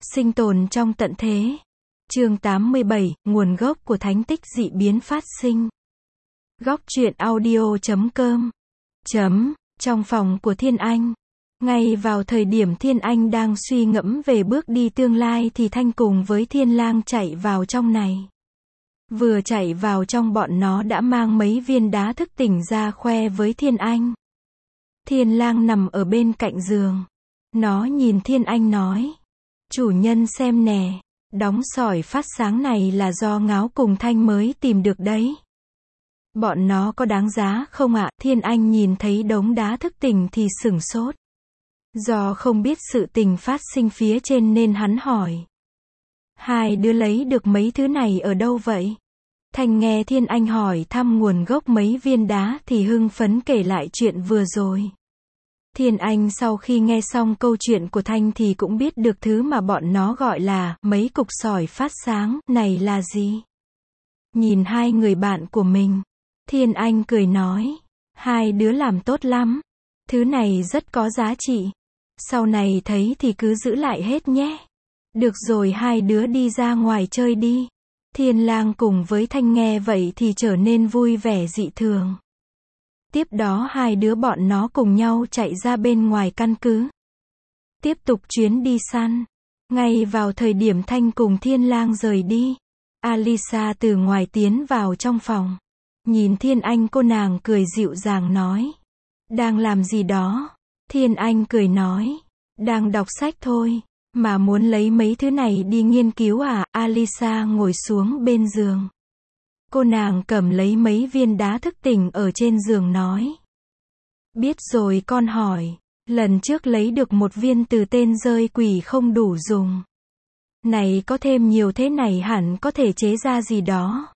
Sinh tồn trong tận thế. Chương 87, nguồn gốc của thánh tích dị biến phát sinh. Góc truyện audio.com. Trong phòng của Thiên Anh. Ngay vào thời điểm Thiên Anh đang suy ngẫm về bước đi tương lai thì Thanh cùng với Thiên Lang chạy vào trong này. Vừa chạy vào trong bọn nó đã mang mấy viên đá thức tỉnh ra khoe với Thiên Anh. Thiên Lang nằm ở bên cạnh giường. Nó nhìn Thiên Anh nói. Chủ nhân xem nè, đóng sỏi phát sáng này là do Ngáo cùng Thanh mới tìm được đấy. Bọn nó có đáng giá không ạ? Thiên Anh nhìn thấy đống đá thức tỉnh thì sửng sốt. Do không biết sự tình phát sinh phía trên nên hắn hỏi. Hai đứa lấy được mấy thứ này ở đâu vậy? Thanh nghe Thiên Anh hỏi thăm nguồn gốc mấy viên đá thì hưng phấn kể lại chuyện vừa rồi. Thiên Anh sau khi nghe xong câu chuyện của Thanh thì cũng biết được thứ mà bọn nó gọi là mấy cục sỏi phát sáng này là gì. Nhìn hai người bạn của mình, Thiên Anh cười nói, hai đứa làm tốt lắm, thứ này rất có giá trị, sau này thấy thì cứ giữ lại hết nhé. Được rồi, hai đứa đi ra ngoài chơi đi. Thiên Lang cùng với Thanh nghe vậy thì trở nên vui vẻ dị thường. Tiếp đó hai đứa bọn nó cùng nhau chạy ra bên ngoài căn cứ. Tiếp tục chuyến đi săn. Ngay vào thời điểm Thanh cùng Thiên Lang rời đi, Alisa từ ngoài tiến vào trong phòng. Nhìn Thiên Anh, cô nàng cười dịu dàng nói. Đang làm gì đó? Thiên Anh cười nói. Đang đọc sách thôi. Mà muốn lấy mấy thứ này đi nghiên cứu à? Alisa ngồi xuống bên giường. Cô nàng cầm lấy mấy viên đá thức tỉnh ở trên giường nói. Biết rồi, con hỏi. Lần trước lấy được một viên từ tên rơi quỷ không đủ dùng. Này có thêm nhiều thế này hẳn có thể chế ra gì đó.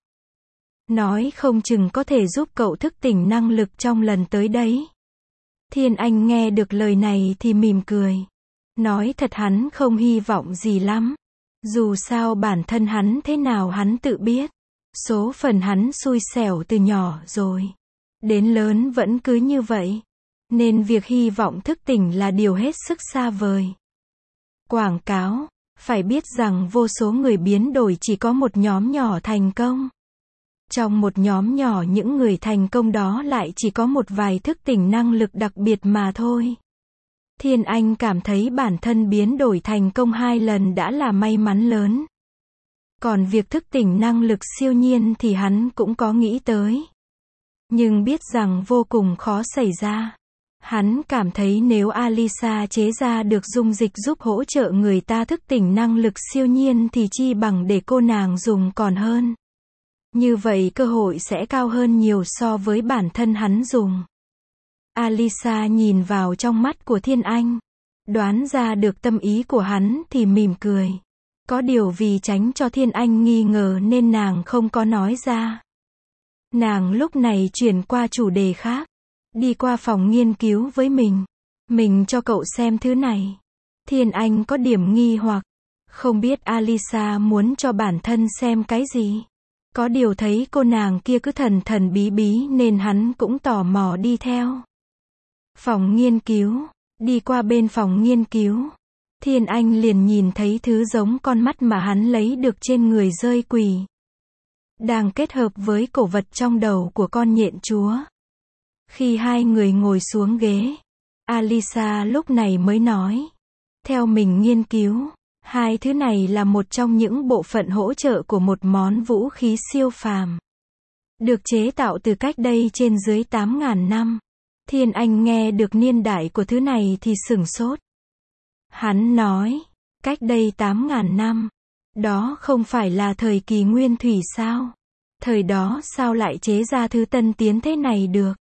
Nói không chừng có thể giúp cậu thức tỉnh năng lực trong lần tới đấy. Thiên Anh nghe được lời này thì mỉm cười. Nói thật hắn không hy vọng gì lắm. Dù sao bản thân hắn thế nào hắn tự biết. Số phần hắn xui xẻo từ nhỏ rồi. Đến lớn vẫn cứ như vậy. Nên việc hy vọng thức tỉnh là điều hết sức xa vời. Quảng cáo. Phải biết rằng vô số người biến đổi chỉ có một nhóm nhỏ thành công. Trong một nhóm nhỏ những người thành công đó lại chỉ có một vài thức tỉnh năng lực đặc biệt mà thôi. Thiên Anh cảm thấy bản thân biến đổi thành công 2 lần đã là may mắn lớn. Còn việc thức tỉnh năng lực siêu nhiên thì hắn cũng có nghĩ tới. Nhưng biết rằng vô cùng khó xảy ra. Hắn cảm thấy nếu Alisa chế ra được dung dịch giúp hỗ trợ người ta thức tỉnh năng lực siêu nhiên thì chi bằng để cô nàng dùng còn hơn. Như vậy cơ hội sẽ cao hơn nhiều so với bản thân hắn dùng. Alisa nhìn vào trong mắt của Thiên Anh. Đoán ra được tâm ý của hắn thì mỉm cười. Có điều vì tránh cho Thiên Anh nghi ngờ nên nàng không có nói ra. Nàng lúc này chuyển qua chủ đề khác. Đi qua phòng nghiên cứu với mình. Mình cho cậu xem thứ này. Thiên Anh có điểm nghi hoặc. Không biết Alisa muốn cho bản thân xem cái gì. Có điều thấy cô nàng kia cứ thần thần bí bí nên hắn cũng tò mò đi theo. Phòng nghiên cứu. Đi qua bên phòng nghiên cứu. Thiên Anh liền nhìn thấy thứ giống con mắt mà hắn lấy được trên người rơi quỷ. Đang kết hợp với cổ vật trong đầu của con nhện chúa. Khi hai người ngồi xuống ghế, Alisa lúc này mới nói. Theo mình nghiên cứu, hai thứ này là một trong những bộ phận hỗ trợ của một món vũ khí siêu phàm. Được chế tạo từ cách đây trên dưới 8.000 năm. Thiên Anh nghe được niên đại của thứ này thì sửng sốt. Hắn nói, cách đây 8.000 năm. Đó không phải là thời kỳ nguyên thủy sao? Thời đó sao lại chế ra thứ tân tiến thế này được?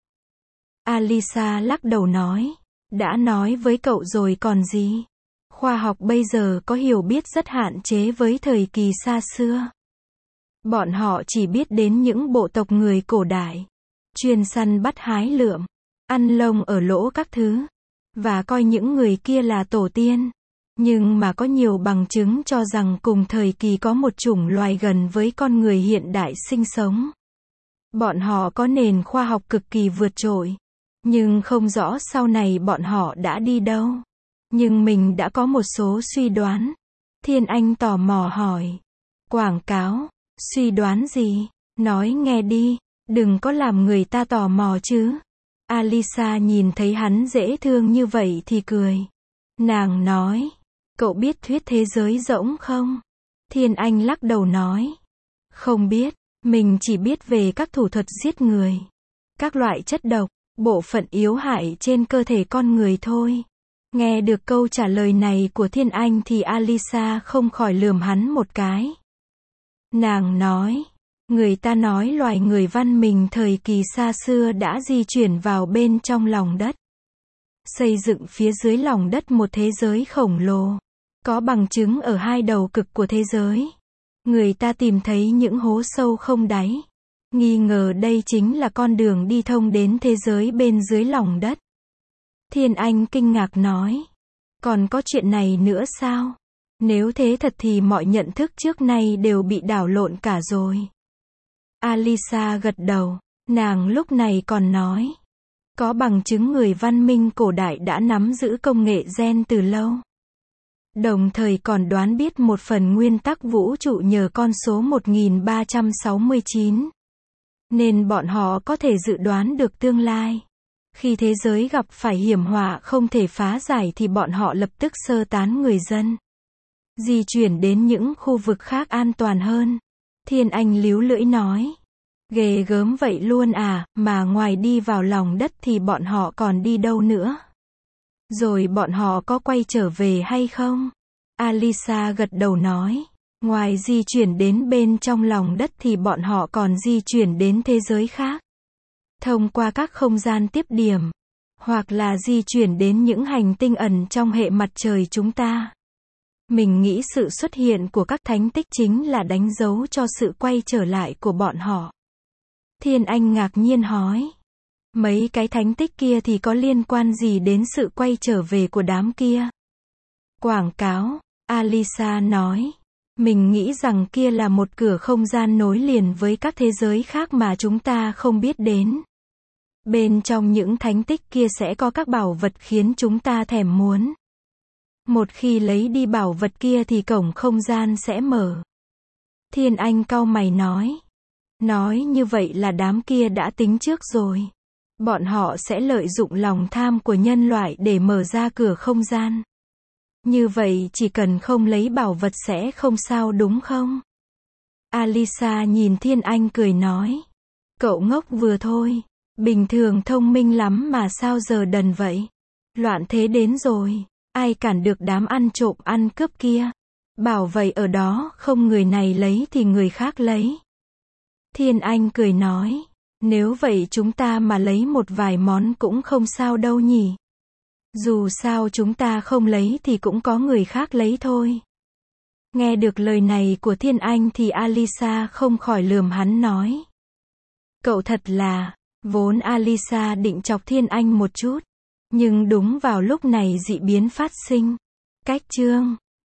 Alisa lắc đầu nói. Đã nói với cậu rồi còn gì? Khoa học bây giờ có hiểu biết rất hạn chế với thời kỳ xa xưa. Bọn họ chỉ biết đến những bộ tộc người cổ đại. Chuyên săn bắt hái lượm. Ăn lông ở lỗ các thứ. Và coi những người kia là tổ tiên. Nhưng mà có nhiều bằng chứng cho rằng cùng thời kỳ có một chủng loài gần với con người hiện đại sinh sống. Bọn họ có nền khoa học cực kỳ vượt trội. Nhưng không rõ sau này bọn họ đã đi đâu. Nhưng mình đã có một số suy đoán. Thiên Anh tò mò hỏi. Quảng cáo, suy đoán gì? Nói nghe đi, đừng có làm người ta tò mò chứ. Alisa nhìn thấy hắn dễ thương như vậy thì cười. Nàng nói, cậu biết thuyết thế giới rỗng không? Thiên Anh lắc đầu nói. Không biết, mình chỉ biết về các thủ thuật giết người, các loại chất độc, bộ phận yếu hại trên cơ thể con người thôi. Nghe được câu trả lời này của Thiên Anh thì Alisa không khỏi lườm hắn một cái. Nàng nói, người ta nói loài người văn minh thời kỳ xa xưa đã di chuyển vào bên trong lòng đất, xây dựng phía dưới lòng đất một thế giới khổng lồ, có bằng chứng ở hai đầu cực của thế giới. Người ta tìm thấy những hố sâu không đáy, nghi ngờ đây chính là con đường đi thông đến thế giới bên dưới lòng đất. Thiên Anh kinh ngạc nói, còn có chuyện này nữa sao? Nếu thế thật thì mọi nhận thức trước nay đều bị đảo lộn cả rồi. Alisa gật đầu, nàng lúc này còn nói, có bằng chứng người văn minh cổ đại đã nắm giữ công nghệ gen từ lâu. Đồng thời còn đoán biết một phần nguyên tắc vũ trụ nhờ con số 1369. Nên bọn họ có thể dự đoán được tương lai. Khi thế giới gặp phải hiểm họa không thể phá giải thì bọn họ lập tức sơ tán người dân, di chuyển đến những khu vực khác an toàn hơn. Thiên Anh líu lưỡi nói, ghê gớm vậy luôn à, mà ngoài đi vào lòng đất thì bọn họ còn đi đâu nữa? Rồi bọn họ có quay trở về hay không? Alisa gật đầu nói, ngoài di chuyển đến bên trong lòng đất thì bọn họ còn di chuyển đến thế giới khác, thông qua các không gian tiếp điểm, hoặc là di chuyển đến những hành tinh ẩn trong hệ mặt trời chúng ta. Mình nghĩ sự xuất hiện của các thánh tích chính là đánh dấu cho sự quay trở lại của bọn họ. Thiên Anh ngạc nhiên hỏi, mấy cái thánh tích kia thì có liên quan gì đến sự quay trở về của đám kia? Quảng cáo, Alisa nói, mình nghĩ rằng kia là một cửa không gian nối liền với các thế giới khác mà chúng ta không biết đến. Bên trong những thánh tích kia sẽ có các bảo vật khiến chúng ta thèm muốn. Một khi lấy đi bảo vật kia thì cổng không gian sẽ mở. Thiên Anh cau mày nói như vậy là đám kia đã tính trước rồi. Bọn họ sẽ lợi dụng lòng tham của nhân loại để mở ra cửa không gian. Như vậy chỉ cần không lấy bảo vật sẽ không sao đúng không? Alisa nhìn Thiên Anh cười nói, cậu ngốc vừa thôi, bình thường thông minh lắm mà sao giờ đần vậy? Loạn thế đến rồi, ai cản được đám ăn trộm ăn cướp kia? Bảo vậy ở đó không người này lấy thì người khác lấy. Thiên Anh cười nói, nếu vậy chúng ta mà lấy một vài món cũng không sao đâu nhỉ? Dù sao chúng ta không lấy thì cũng có người khác lấy thôi. Nghe được lời này của Thiên Anh thì Alisa không khỏi lườm hắn nói, cậu thật là, vốn Alisa định chọc Thiên Anh một chút. Nhưng đúng vào lúc này dị biến phát sinh. Cách chương